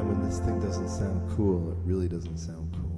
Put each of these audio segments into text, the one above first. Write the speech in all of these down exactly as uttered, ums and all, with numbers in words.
when this thing doesn't sound cool, it really doesn't sound cool.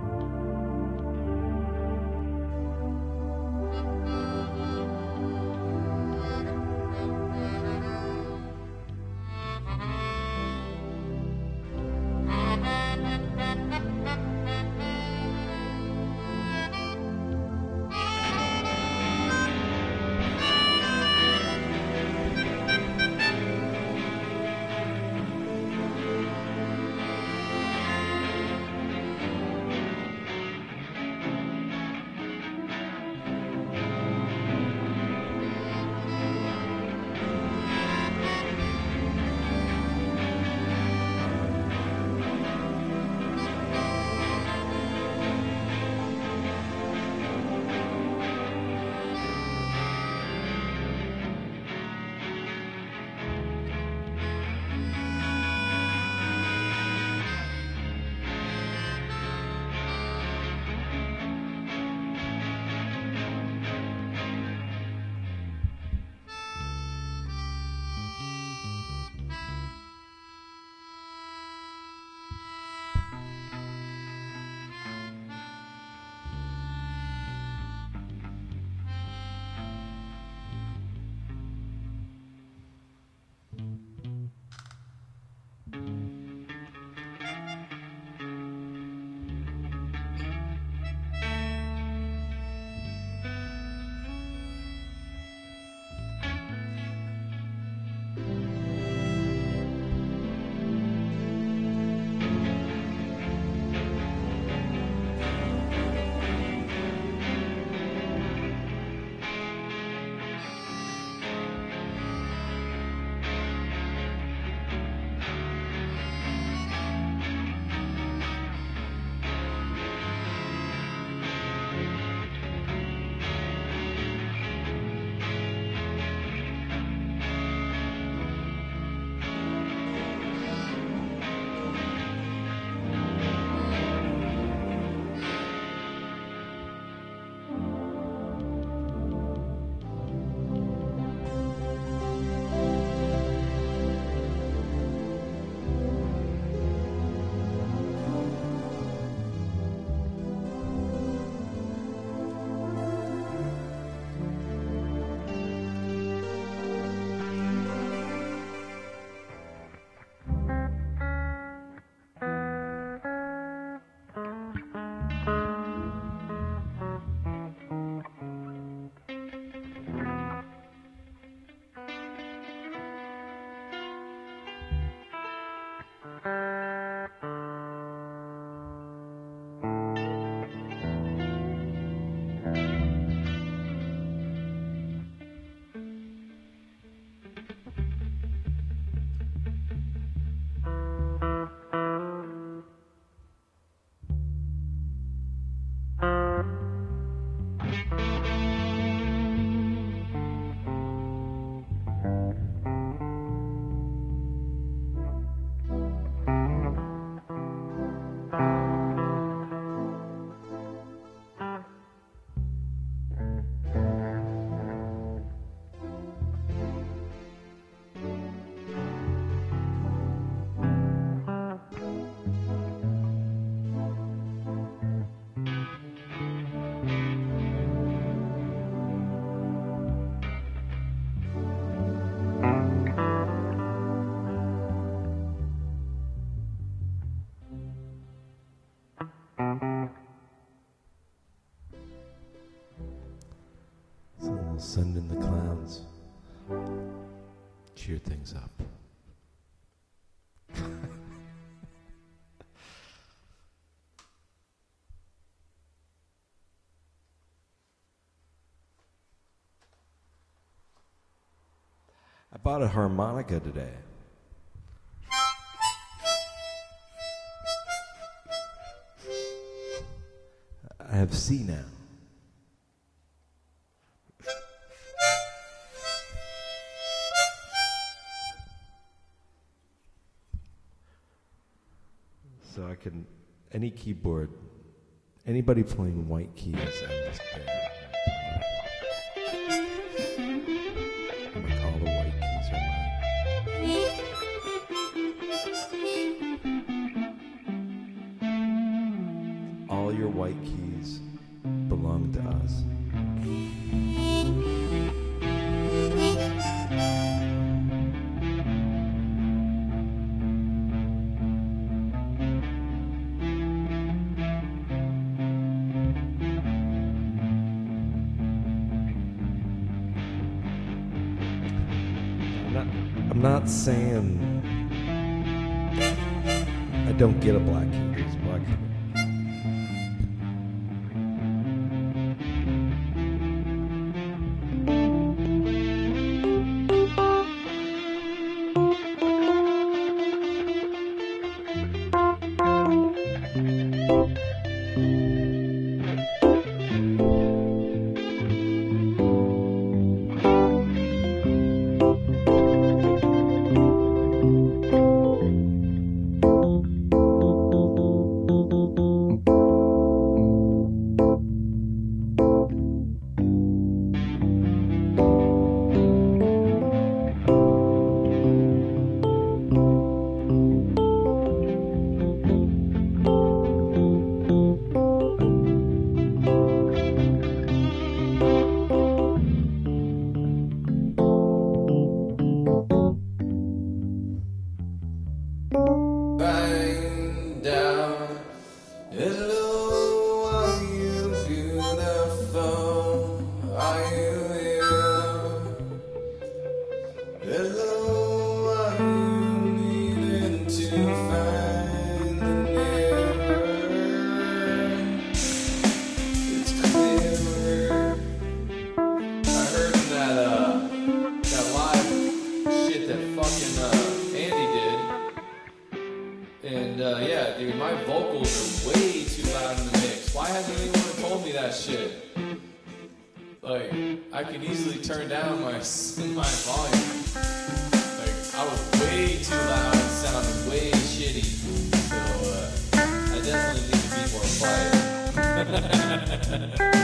We'll send in the clowns. Cheer things up. I bought a harmonica today. I have C now. So I can, any keyboard, anybody playing white keys, I'm just there. I'm like, all the white keys are mine. all your white keys belong to us. I'm not saying I don't get a black key. There's a black key. And uh, yeah, dude, my vocals are way too loud in the mix. Why hasn't anyone told me that shit? Like, I could easily turn down my my volume. Like, I was way too loud and sounded way shitty. So uh, I definitely need to be more quiet.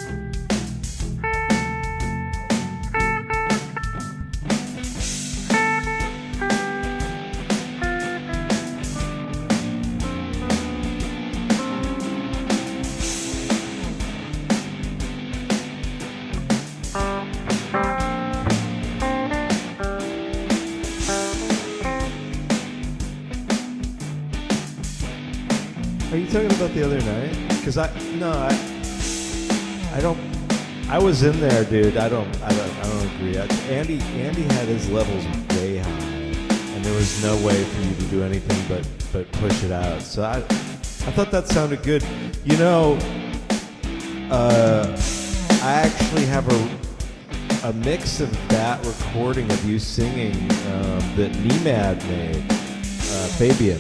Are you talking about the other night? Because I no, I I don't. I was in there, dude. I don't. I don't. I don't agree. I, Andy Andy had his levels way high, and there was no way for you to do anything but but push it out. So I I thought that sounded good. You know, uh, I actually have a a mix of that recording of you singing um, that Nemad made, uh, Fabian.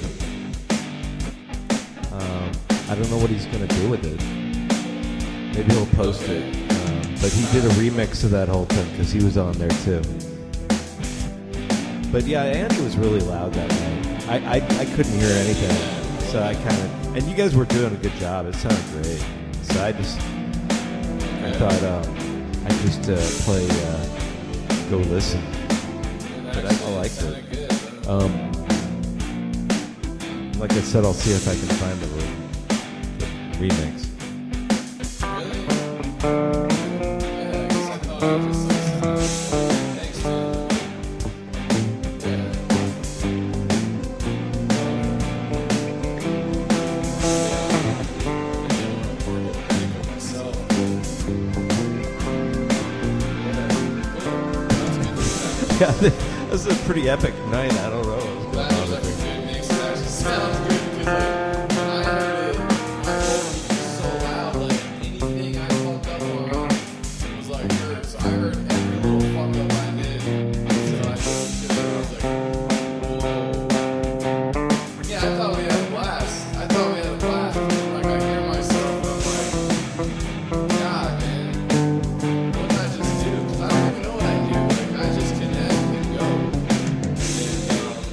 Um, I don't know what he's going to do with it. Maybe he'll post it. Um, but he did a remix of that whole thing because he was on there too. But yeah, Andy was really loud that night. I, I, I couldn't hear anything. So I kind of... And you guys were doing a good job. It sounded great. So I just... I thought um, I'd just uh, play... Uh, go listen. But I, I liked it. Um... Like I said, I'll see if I can find the, re- the remix. Really? Yeah, I guess I thought I was just listening. Thanks, dude. Yeah. Yeah, this is a pretty epic night. I don't know what was going on with it. Sounds good because like when I heard it, my vocals were so loud, like anything I fucked up on, it was like heard. So I heard every little fuck up I did. So I listened to it, I was like, whoa. Yeah, I thought we had a blast. I thought we had a blast. Like I hear myself, and I'm like, God, man, what did I just do? Because I don't even know what I do. Like I just connect and go. And, um,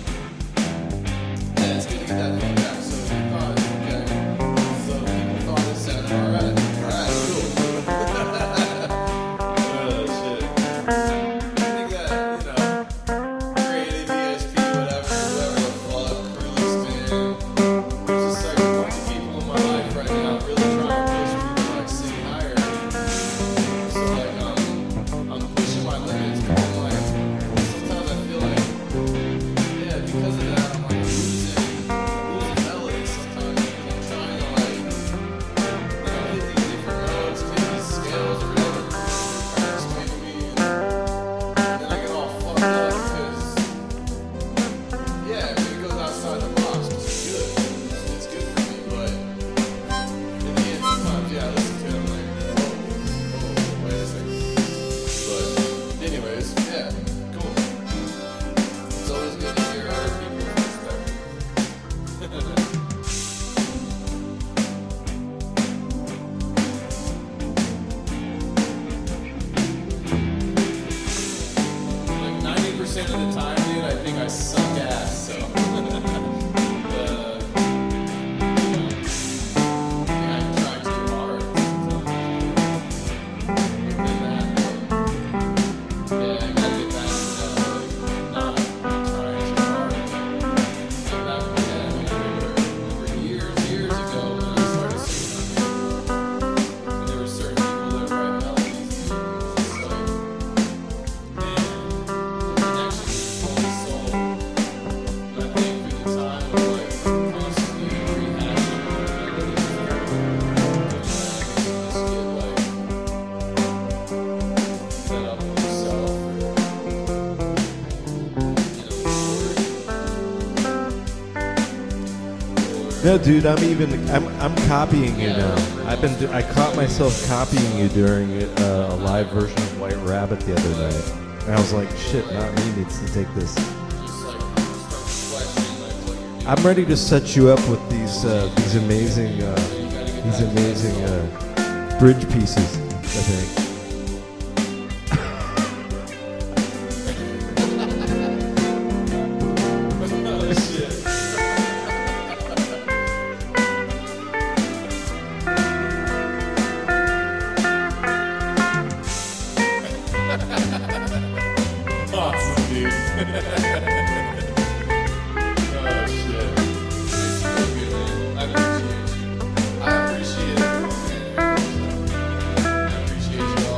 No, dude, I'm even I'm I'm copying you now. I've been do- I caught myself copying you during uh, a live version of White Rabbit the other night, and I was like, shit, not me needs to take this. I'm ready to set you up with these uh, these amazing uh, these amazing uh, bridge pieces. I think. Awesome, dude. Oh, shit. It's so good, man. I appreciate you. I appreciate it. I appreciate you all.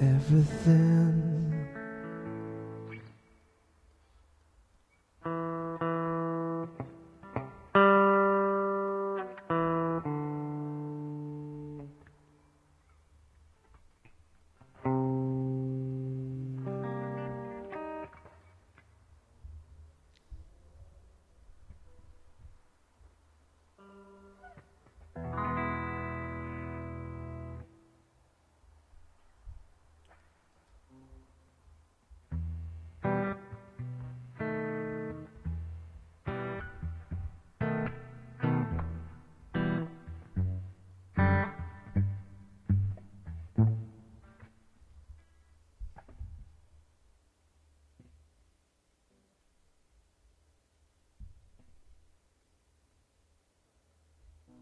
everything